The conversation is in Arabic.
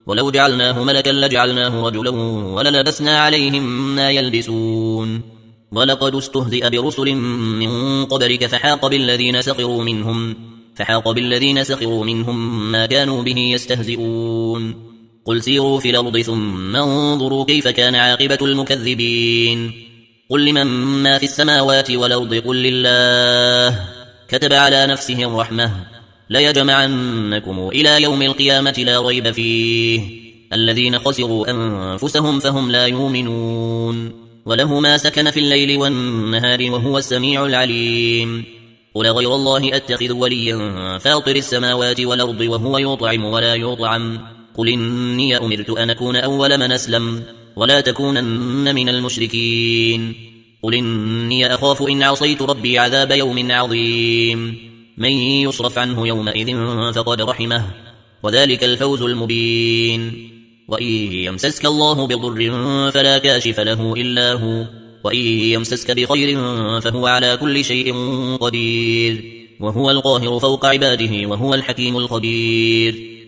ولو جعلناه ملكا لجعلناه رجلا وللبسنا عليهم ما يلبسون ولقد استهزئ برسل من قبلك فحاق بالذين سخروا منهم ما كانوا به يستهزئون قل سيروا في الأرض ثم انظروا كيف كان عاقبة المكذبين قل لمن ما في السماوات والأرض قل لله كتب على نفسه الرحمة ليجمعنكم إلى يوم القيامة لا ريب فيه الذين خسروا أنفسهم فهم لا يؤمنون وله ما سكن في الليل والنهار وهو السميع العليم قل غير الله أتخذ وليا فاطر السماوات والأرض وهو يطعم ولا يطعم قل إني أمرت أن أكون أول من أسلم ولا تكونن من المشركين قل إني أخاف إن عصيت ربي عذاب يوم عظيم من يصرف عنه يومئذ فقد رحمه وذلك الفوز المبين وإن يمسسك الله بضر فلا كاشف له إلا هو وإن يمسسك بخير فهو على كل شيء قدير وهو القاهر فوق عباده وهو الحكيم الخبير